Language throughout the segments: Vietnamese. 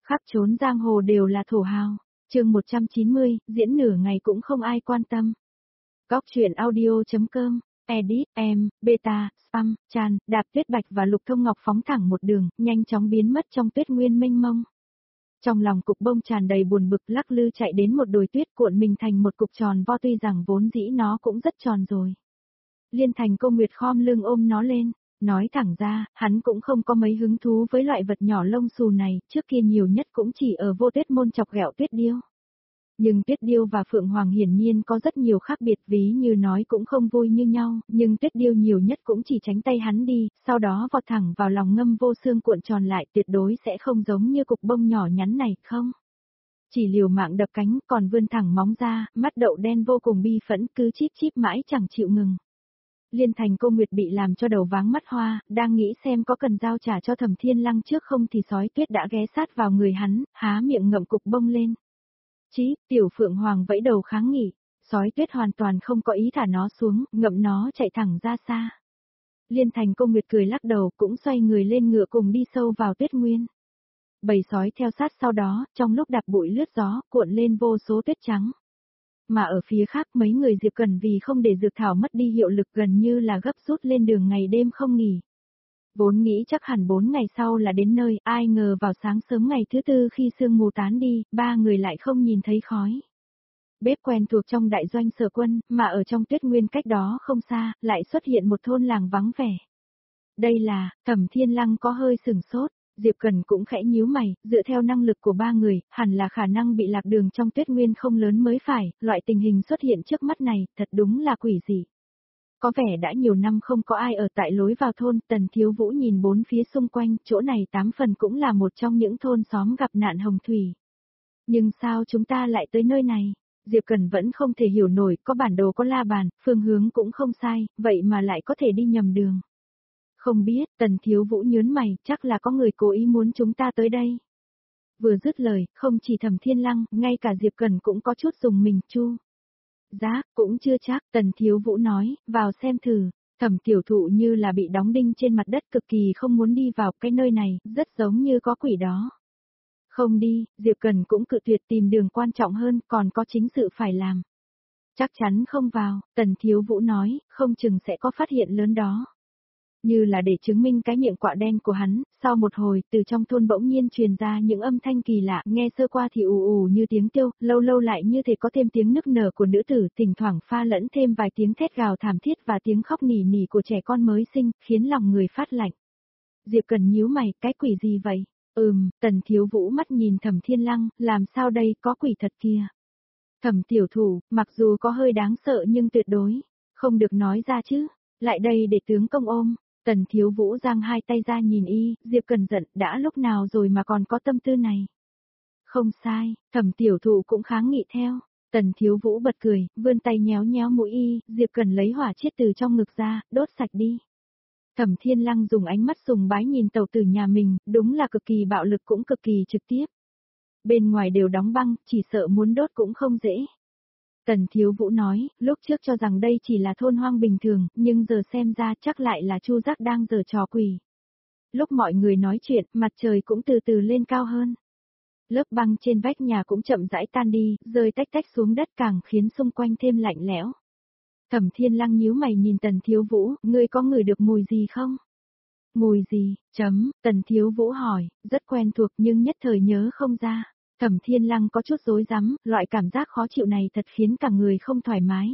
Khắp trốn giang hồ đều là thổ hào. Chương 190, diễn nửa ngày cũng không ai quan tâm. Góc truyện audio.com, edit, beta, spam, tràn, Đạp Tuyết Bạch và Lục Thông Ngọc phóng thẳng một đường, nhanh chóng biến mất trong tuyết nguyên mênh mông. Trong lòng cục bông tràn đầy buồn bực, lắc lư chạy đến một đồi tuyết, cuộn mình thành một cục tròn vo, tuy rằng vốn dĩ nó cũng rất tròn rồi. Liên Thành Cô Nguyệt khom lưng ôm nó lên, nói thẳng ra, hắn cũng không có mấy hứng thú với loại vật nhỏ lông xù này, trước kia nhiều nhất cũng chỉ ở Vô Tuyết Môn chọc ghẹo Tuyết Điêu. Nhưng Tuyết Điêu và Phượng Hoàng hiển nhiên có rất nhiều khác biệt, ví như nói cũng không vui như nhau, nhưng Tuyết Điêu nhiều nhất cũng chỉ tránh tay hắn đi, sau đó vọt thẳng vào lòng ngâm vô xương cuộn tròn lại, tuyệt đối sẽ không giống như cục bông nhỏ nhắn này, không. Chỉ liều mạng đập cánh, còn vươn thẳng móng ra, mắt đậu đen vô cùng bi phẫn, cứ chíp chíp mãi chẳng chịu ngừng. Liên Thành Cô Nguyệt bị làm cho đầu váng mắt hoa, đang nghĩ xem có cần giao trả cho Thẩm Thiên Lăng trước không thì sói tuyết đã ghé sát vào người hắn, há miệng ngậm cục bông lên. Chí, tiểu Phượng Hoàng vẫy đầu kháng nghị, sói tuyết hoàn toàn không có ý thả nó xuống, ngậm nó chạy thẳng ra xa. Liên Thành Cô Nguyệt cười lắc đầu, cũng xoay người lên ngựa cùng đi sâu vào tuyết nguyên. Bầy sói theo sát sau đó, trong lúc đạp bụi lướt gió, cuộn lên vô số tuyết trắng. Mà ở phía khác mấy người Diệp Cần vì không để dược thảo mất đi hiệu lực gần như là gấp rút lên đường ngày đêm không nghỉ. Vốn nghĩ chắc hẳn 4 ngày sau là đến nơi, ai ngờ vào sáng sớm ngày thứ tư khi sương mù tán đi, ba người lại không nhìn thấy khói. Bếp quen thuộc trong đại doanh Sở Quân, mà ở trong tuyết nguyên cách đó không xa, lại xuất hiện một thôn làng vắng vẻ. Đây là, Thẩm Thiên Lăng có hơi sửng sốt. Diệp Cần cũng khẽ nhíu mày, dựa theo năng lực của ba người, hẳn là khả năng bị lạc đường trong tuyết nguyên không lớn mới phải, loại tình hình xuất hiện trước mắt này, thật đúng là quỷ dị. Có vẻ đã nhiều năm không có ai ở tại lối vào thôn, Tần Thiếu Vũ nhìn bốn phía xung quanh, chỗ này 8 phần cũng là một trong những thôn xóm gặp nạn hồng thủy. Nhưng sao chúng ta lại tới nơi này? Diệp Cần vẫn không thể hiểu nổi, có bản đồ có la bàn, phương hướng cũng không sai, vậy mà lại có thể đi nhầm đường. Không biết, Tần Thiếu Vũ nhớn mày, chắc là có người cố ý muốn chúng ta tới đây. Vừa dứt lời, không chỉ Thẩm Thiên Lăng, ngay cả Diệp Cần cũng có chút dùng mình chu. Giá, cũng chưa chắc, Tần Thiếu Vũ nói, vào xem thử. Thẩm tiểu thụ như là bị đóng đinh trên mặt đất, cực kỳ không muốn đi vào cái nơi này, rất giống như có quỷ đó. Không đi, Diệp Cần cũng cự tuyệt, tìm đường quan trọng hơn, còn có chính sự phải làm. Chắc chắn không vào, Tần Thiếu Vũ nói, không chừng sẽ có phát hiện lớn đó. Như là để chứng minh cái miệng quạ đen của hắn, sau một hồi, từ trong thôn bỗng nhiên truyền ra những âm thanh kỳ lạ, nghe sơ qua thì ù ù như tiếng tiêu, lâu lâu lại như thể có thêm tiếng nức nở của nữ tử, thỉnh thoảng pha lẫn thêm vài tiếng thét gào thảm thiết và tiếng khóc nỉ nỉ của trẻ con mới sinh, khiến lòng người phát lạnh. Diệp Cần nhíu mày, cái quỷ gì vậy? Tần Thiếu Vũ mắt nhìn Thẩm Thiên Lăng, làm sao đây, có quỷ thật kìa. Thẩm tiểu thủ, mặc dù có hơi đáng sợ nhưng tuyệt đối, không được nói ra chứ, lại đây để tướng công ôm. Tần Thiếu Vũ giang hai tay ra nhìn y, Diệp Cần giận, đã lúc nào rồi mà còn có tâm tư này. Không sai, Thẩm tiểu thụ cũng kháng nghị theo. Tần Thiếu Vũ bật cười, vươn tay nhéo nhéo mũi y, Diệp Cần lấy hỏa chiết từ trong ngực ra, đốt sạch đi. Thẩm Thiên Lăng dùng ánh mắt sùng bái nhìn tàu tử nhà mình, đúng là cực kỳ bạo lực cũng cực kỳ trực tiếp. Bên ngoài đều đóng băng, chỉ sợ muốn đốt cũng không dễ. Tần Thiếu Vũ nói, lúc trước cho rằng đây chỉ là thôn hoang bình thường, nhưng giờ xem ra chắc lại là Chu Giác đang giở trò quỷ. Lúc mọi người nói chuyện, mặt trời cũng từ từ lên cao hơn. Lớp băng trên vách nhà cũng chậm rãi tan đi, rơi tách tách xuống đất càng khiến xung quanh thêm lạnh lẽo. Thẩm Thiên Lăng nhíu mày nhìn Tần Thiếu Vũ, ngươi có ngửi được mùi gì không? Mùi gì? Tần Thiếu Vũ hỏi, rất quen thuộc nhưng nhất thời nhớ không ra. Thẩm Thiên Lăng có chút rối rắm, loại cảm giác khó chịu này thật khiến cả người không thoải mái.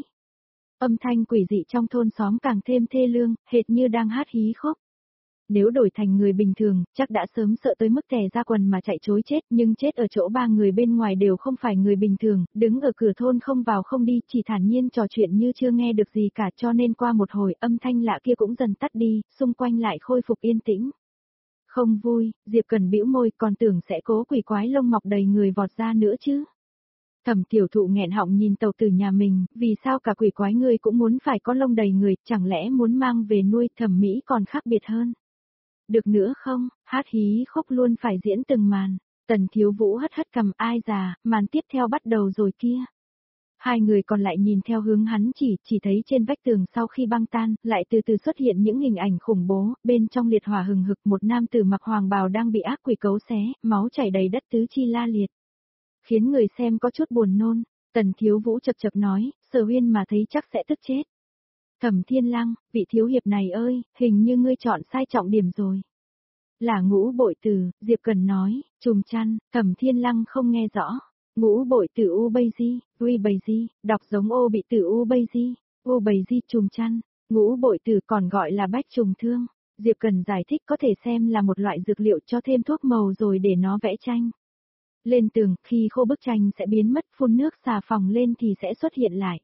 Âm thanh quỷ dị trong thôn xóm càng thêm thê lương, hệt như đang hát hí khúc. Nếu đổi thành người bình thường, chắc đã sớm sợ tới mức tè ra quần mà chạy trối chết, nhưng chết ở chỗ ba người bên ngoài đều không phải người bình thường, đứng ở cửa thôn không vào không đi, chỉ thản nhiên trò chuyện như chưa nghe được gì cả, cho nên qua một hồi âm thanh lạ kia cũng dần tắt đi, xung quanh lại khôi phục yên tĩnh. Không vui, Diệp Cần bĩu môi, còn tưởng sẽ cố quỷ quái lông mọc đầy người vọt ra nữa chứ. Thẩm tiểu thụ nghẹn họng nhìn tàu tử nhà mình, vì sao cả quỷ quái ngươi cũng muốn phải có lông đầy người, chẳng lẽ muốn mang về nuôi, thẩm mỹ còn khác biệt hơn. Được nữa không, hát hí khúc luôn phải diễn từng màn. Tần Thiếu Vũ hất hất cầm, ai già, màn tiếp theo bắt đầu rồi kia. Hai người còn lại nhìn theo hướng hắn chỉ thấy trên vách tường sau khi băng tan, lại từ từ xuất hiện những hình ảnh khủng bố, bên trong liệt hỏa hừng hực một nam tử mặc hoàng bào đang bị ác quỷ cấu xé, máu chảy đầy đất tứ chi la liệt. Khiến người xem có chút buồn nôn, Tần Thiếu Vũ chập chập nói, Sở Huyên mà thấy chắc sẽ tức chết. Thẩm Thiên Lăng, vị thiếu hiệp này ơi, hình như ngươi chọn sai trọng điểm rồi. Là Ngũ Bội Tử, Diệp Cần nói, trùm chăn, Thẩm Thiên Lăng không nghe rõ. Ngũ Bội Tử U Bây Di, Uy Bày Di, đọc giống ô bị tử U Bây Di, U Bày Di trùm chăn, Ngũ Bội Tử còn gọi là bách trùng thương. Diệp Cần giải thích có thể xem là một loại dược liệu cho thêm thuốc màu rồi để nó vẽ tranh. Lên tường, khi khô bức tranh sẽ biến mất, phun nước xà phòng lên thì sẽ xuất hiện lại.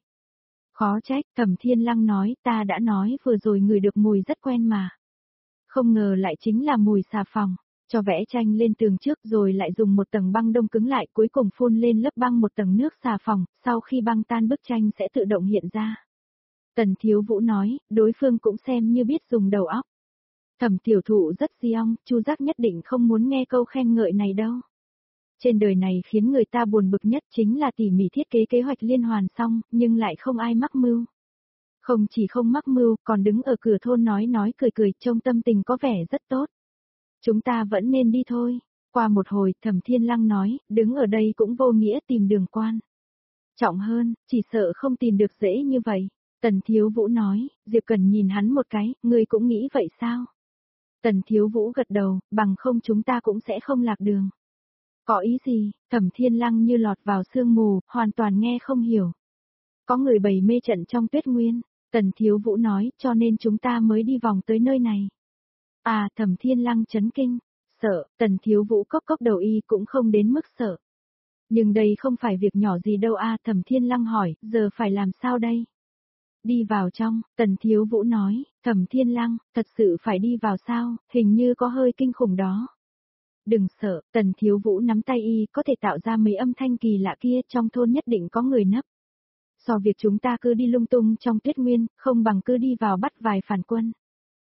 Khó trách, Thẩm Thiên Lăng nói, ta đã nói vừa rồi người được mùi rất quen mà. Không ngờ lại chính là mùi xà phòng, cho vẽ tranh lên tường trước rồi lại dùng một tầng băng đông cứng lại cuối cùng phun lên lớp băng một tầng nước xà phòng, sau khi băng tan bức tranh sẽ tự động hiện ra. Tần Thiếu Vũ nói, đối phương cũng xem như biết dùng đầu óc. Thẩm Tiểu Thụ rất giong, Chu Giác nhất định không muốn nghe câu khen ngợi này đâu. Trên đời này khiến người ta buồn bực nhất chính là tỉ mỉ thiết kế kế hoạch liên hoàn xong, nhưng lại không ai mắc mưu. Không chỉ không mắc mưu, còn đứng ở cửa thôn nói cười cười, trông tâm tình có vẻ rất tốt. Chúng ta vẫn nên đi thôi. Qua một hồi, Thẩm Thiên Lăng nói, đứng ở đây cũng vô nghĩa tìm đường quan. Trọng hơn, chỉ sợ không tìm được dễ như vậy. Tần Thiếu Vũ nói, Diệp Cần nhìn hắn một cái, ngươi cũng nghĩ vậy sao? Tần Thiếu Vũ gật đầu, bằng không chúng ta cũng sẽ không lạc đường. Có ý gì? Thẩm Thiên Lăng như lọt vào sương mù, hoàn toàn nghe không hiểu. Có người bày mê trận trong tuyết nguyên, Tần Thiếu Vũ nói, cho nên chúng ta mới đi vòng tới nơi này. À, Thẩm Thiên Lăng chấn kinh, sợ, Tần Thiếu Vũ cốc cốc đầu y cũng không đến mức sợ. Nhưng đây không phải việc nhỏ gì đâu a, Thẩm Thiên Lăng hỏi, giờ phải làm sao đây? Đi vào trong, Tần Thiếu Vũ nói, Thẩm Thiên Lăng, thật sự phải đi vào sao, hình như có hơi kinh khủng đó. Đừng sợ, Tần Thiếu Vũ nắm tay y, có thể tạo ra mấy âm thanh kỳ lạ kia, trong thôn nhất định có người nấp. So việc chúng ta cứ đi lung tung trong tuyết nguyên, không bằng cứ đi vào bắt vài phản quân.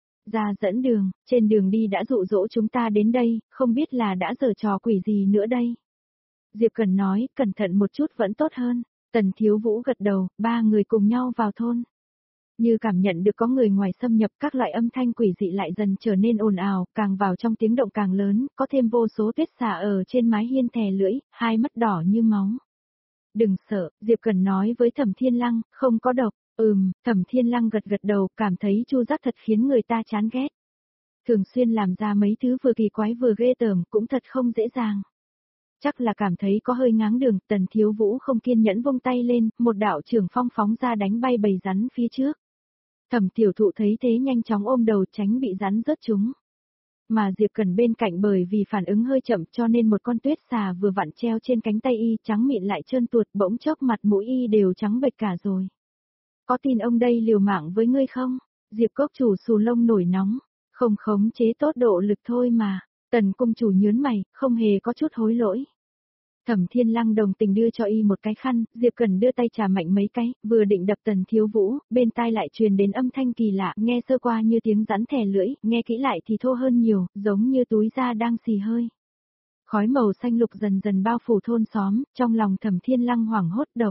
Ra dẫn đường, trên đường đi đã dụ dỗ chúng ta đến đây, không biết là đã giở trò quỷ gì nữa đây. Diệp Cần nói, cẩn thận một chút vẫn tốt hơn. Tần Thiếu Vũ gật đầu, ba người cùng nhau vào thôn. Như cảm nhận được có người ngoài xâm nhập, các loại âm thanh quỷ dị lại dần trở nên ồn ào, càng vào trong tiếng động càng lớn, có thêm vô số tuyết xả ở trên mái hiên thè lưỡi, hai mắt đỏ như máu. Đừng sợ, Diệp Cần nói với Thẩm Thiên Lăng, không có độc. Thẩm Thiên Lăng gật gật đầu, cảm thấy Chu Giác thật khiến người ta chán ghét. Thường xuyên làm ra mấy thứ vừa kỳ quái vừa ghê tởm, cũng thật không dễ dàng. Chắc là cảm thấy có hơi ngáng đường, Tần Thiếu Vũ không kiên nhẫn vung tay lên, một đạo trưởng phong phóng ra đánh bay bầy rắn phía trước. Thẩm Tiểu Thụ thấy thế nhanh chóng ôm đầu tránh bị rắn rớt chúng. Mà Diệp Cần bên cạnh bởi vì phản ứng hơi chậm cho nên một con tuyết xà vừa vặn treo trên cánh tay y trắng mịn lại trơn tuột, bỗng chốc mặt mũi y đều trắng bệch cả rồi. Có tin ông đây liều mạng với ngươi không? Diệp Cốc chủ xù lông nổi nóng, không khống chế tốt độ lực thôi mà. Tần cung chủ nhớn mày, không hề có chút hối lỗi. Thẩm Thiên Lăng đồng tình đưa cho y một cái khăn, Diệp Cần đưa tay trà mạnh mấy cái, vừa định đập Tần Thiếu Vũ, bên tai lại truyền đến âm thanh kỳ lạ, nghe sơ qua như tiếng rắn thè lưỡi, nghe kỹ lại thì thô hơn nhiều, giống như túi da đang xì hơi. Khói màu xanh lục dần dần bao phủ thôn xóm, trong lòng Thẩm Thiên Lăng hoảng hốt độc.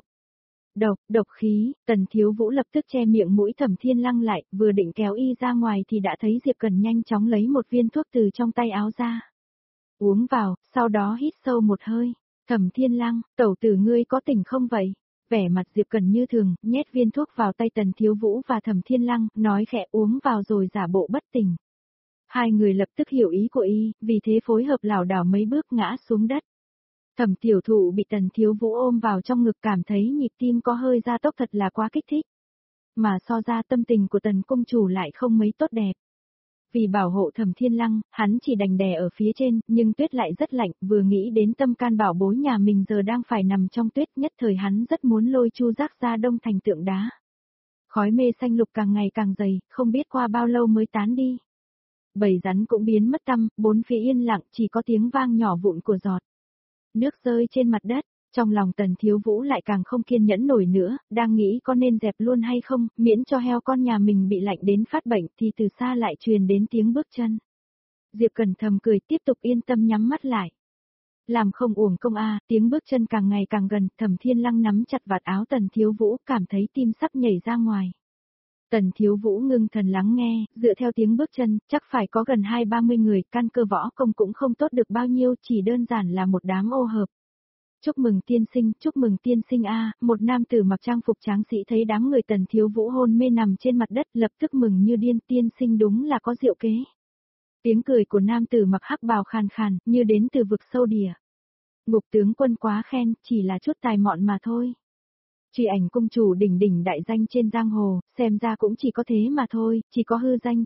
Độc khí, Tần Thiếu Vũ lập tức che miệng mũi Thẩm Thiên Lăng lại, vừa định kéo y ra ngoài thì đã thấy Diệp Cần nhanh chóng lấy một viên thuốc từ trong tay áo ra. Uống vào, sau đó hít sâu một hơi. Thẩm Thiên Lăng, tẩu tử ngươi có tỉnh không vậy? Vẻ mặt Diệp Cần như thường, nhét viên thuốc vào tay Tần Thiếu Vũ và Thẩm Thiên Lăng, nói khẽ uống vào rồi giả bộ bất tỉnh. Hai người lập tức hiểu ý của y, vì thế phối hợp lảo đảo mấy bước ngã xuống đất. Thẩm Tiểu Thụ bị Tần Thiếu Vũ ôm vào trong ngực cảm thấy nhịp tim có hơi gia tốc thật là quá kích thích. Mà so ra tâm tình của Tần Cung Chủ lại không mấy tốt đẹp. Vì bảo hộ Thẩm Thiên Lăng, hắn chỉ đành đè ở phía trên, nhưng tuyết lại rất lạnh, vừa nghĩ đến tâm can bảo bối nhà mình giờ đang phải nằm trong tuyết, nhất thời hắn rất muốn lôi Chu Giác ra đông thành tượng đá. Khói mê xanh lục càng ngày càng dày, không biết qua bao lâu mới tán đi. Bầy rắn cũng biến mất tăm, bốn phía yên lặng, chỉ có tiếng vang nhỏ vụn của giọt nước rơi trên mặt đất. Trong lòng Tần Thiếu Vũ lại càng không kiên nhẫn nổi nữa, đang nghĩ có nên dẹp luôn hay không, miễn cho heo con nhà mình bị lạnh đến phát bệnh thì từ xa lại truyền đến tiếng bước chân. Diệp Cần thầm cười tiếp tục yên tâm nhắm mắt lại. làm không uổng công a, tiếng bước chân càng ngày càng gần, Thẩm Thiên Lăng nắm chặt vạt áo Tần Thiếu Vũ, cảm thấy tim sắp nhảy ra ngoài. Tần Thiếu Vũ ngưng thần lắng nghe, dựa theo tiếng bước chân, chắc phải có gần 20-30 người, căn cơ võ công cũng không tốt được bao nhiêu, chỉ đơn giản là một đám ô hợp. Chúc mừng tiên sinh a, một nam tử mặc trang phục tráng sĩ thấy đám người Tần Thiếu Vũ hôn mê nằm trên mặt đất, lập tức mừng như điên, tiên sinh đúng là có diệu kế. Tiếng cười của nam tử mặc hắc bào khàn khàn, như đến từ vực sâu địa. Ngục tướng quân quá khen, chỉ là chút tài mọn mà thôi. Truy ảnh cung chủ đỉnh đỉnh đại danh trên giang hồ, xem ra cũng chỉ có thế mà thôi, chỉ có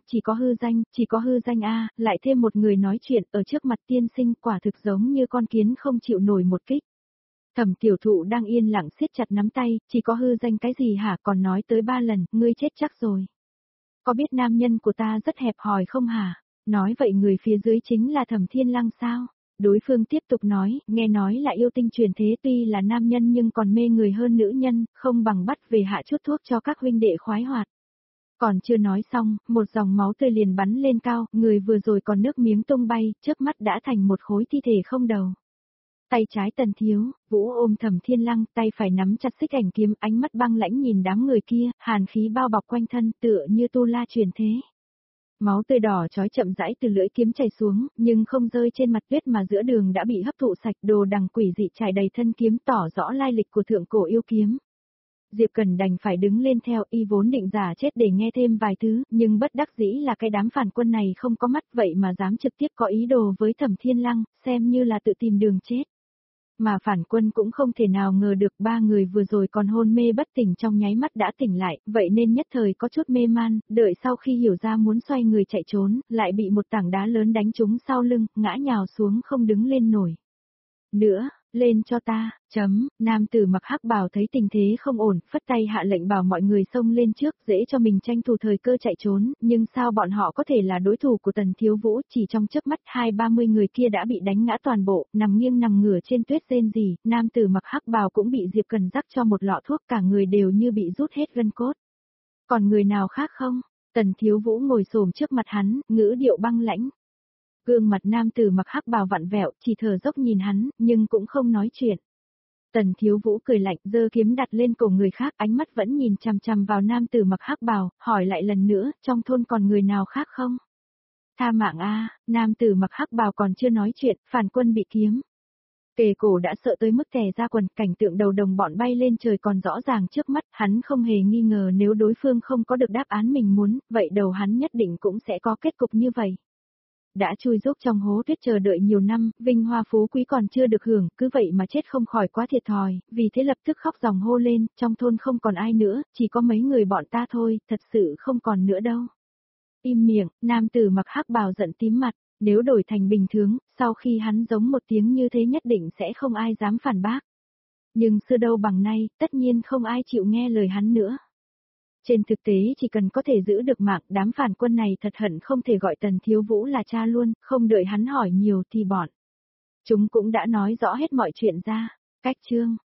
hư danh a, lại thêm một người nói chuyện ở trước mặt tiên sinh, quả thực giống như con kiến không chịu nổi một kích. Thẩm Tiểu Thụ đang yên lặng siết chặt nắm tay, chỉ có hư danh cái gì hả, còn nói tới 3 lần, ngươi chết chắc rồi. Có biết nam nhân của ta rất hẹp hòi không hả? Nói vậy người phía dưới chính là Thẩm Thiên Lăng sao? Đối phương tiếp tục nói, nghe nói là yêu tinh truyền thế, tuy là nam nhân nhưng còn mê người hơn nữ nhân, không bằng bắt về hạ chút thuốc cho các huynh đệ khoái hoạt. Còn chưa nói xong, một dòng máu tươi liền bắn lên cao, người vừa rồi còn nước miếng tung bay, chớp mắt đã thành một khối thi thể không đầu. Tay trái Tần Thiếu Vũ ôm Thẩm Thiên Lăng, tay phải nắm chặt xích ảnh kiếm, ánh mắt băng lãnh nhìn đám người kia, hàn khí bao bọc quanh thân, tựa như tu la truyền thế. Máu tươi đỏ chói chậm rãi từ lưỡi kiếm chảy xuống, nhưng không rơi trên mặt tuyết mà giữa đường đã bị hấp thụ sạch, đồ đằng quỷ dị trải đầy thân kiếm, tỏ rõ lai lịch của thượng cổ yêu kiếm. Diệp Cần đành phải đứng lên theo, y vốn định giả chết để nghe thêm vài thứ, nhưng bất đắc dĩ là cái đám phản quân này không có mắt, vậy mà dám trực tiếp có ý đồ với Thẩm Thiên Lăng, xem như là tự tìm đường chết. Mà phản quân cũng không thể nào ngờ được 3 người vừa rồi còn hôn mê bất tỉnh trong nháy mắt đã tỉnh lại, vậy nên nhất thời có chút mê man, đợi sau khi hiểu ra muốn xoay người chạy trốn, lại bị một tảng đá lớn đánh trúng sau lưng, ngã nhào xuống không đứng lên nổi. Nữa, lên cho ta, nam tử mặc hắc bào thấy tình thế không ổn, phất tay hạ lệnh bảo mọi người xông lên trước, dễ cho mình tranh thủ thời cơ chạy trốn, nhưng sao bọn họ có thể là đối thủ của Tần Thiếu Vũ, chỉ trong chớp mắt 20-30 người kia đã bị đánh ngã toàn bộ, nằm nghiêng nằm ngửa trên tuyết rên rỉ, nam tử mặc hắc bào cũng bị Diệp Cần rắc cho một lọ thuốc, cả người đều như bị rút hết gân cốt. Còn người nào khác không? Tần Thiếu Vũ ngồi xổm trước mặt hắn, ngữ điệu băng lãnh. Gương mặt nam tử mặc hắc bào vặn vẹo, chỉ thở dốc nhìn hắn, nhưng cũng không nói chuyện. Tần Thiếu Vũ cười lạnh, giơ kiếm đặt lên cổ người khác, ánh mắt vẫn nhìn chằm chằm vào nam tử mặc hắc bào, hỏi lại lần nữa, trong thôn còn người nào khác không? Tha mạng a, nam tử mặc hắc bào còn chưa nói chuyện, phản quân bị kiếm kề cổ đã sợ tới mức tè ra quần, cảnh tượng đầu đồng bọn bay lên trời còn rõ ràng trước mắt, hắn không hề nghi ngờ nếu đối phương không có được đáp án mình muốn, vậy đầu hắn nhất định cũng sẽ có kết cục như vậy. Đã chui rúc trong hố tuyết chờ đợi nhiều năm, vinh hoa phú quý còn chưa được hưởng, cứ vậy mà chết không khỏi quá thiệt thòi, vì thế lập tức khóc ròng hô lên, trong thôn không còn ai nữa, chỉ có mấy người bọn ta thôi, thật sự không còn nữa đâu. Im miệng, nam tử mặc hắc bào giận tím mặt, nếu đổi thành bình thường, sau khi hắn giống một tiếng như thế nhất định sẽ không ai dám phản bác. Nhưng xưa đâu bằng nay, tất nhiên không ai chịu nghe lời hắn nữa. Trên thực tế chỉ cần có thể giữ được mạng, đám phản quân này thật hận không thể gọi Tần Thiếu Vũ là cha luôn, không đợi hắn hỏi nhiều thì bọn chúng cũng đã nói rõ hết mọi chuyện ra. Cách chương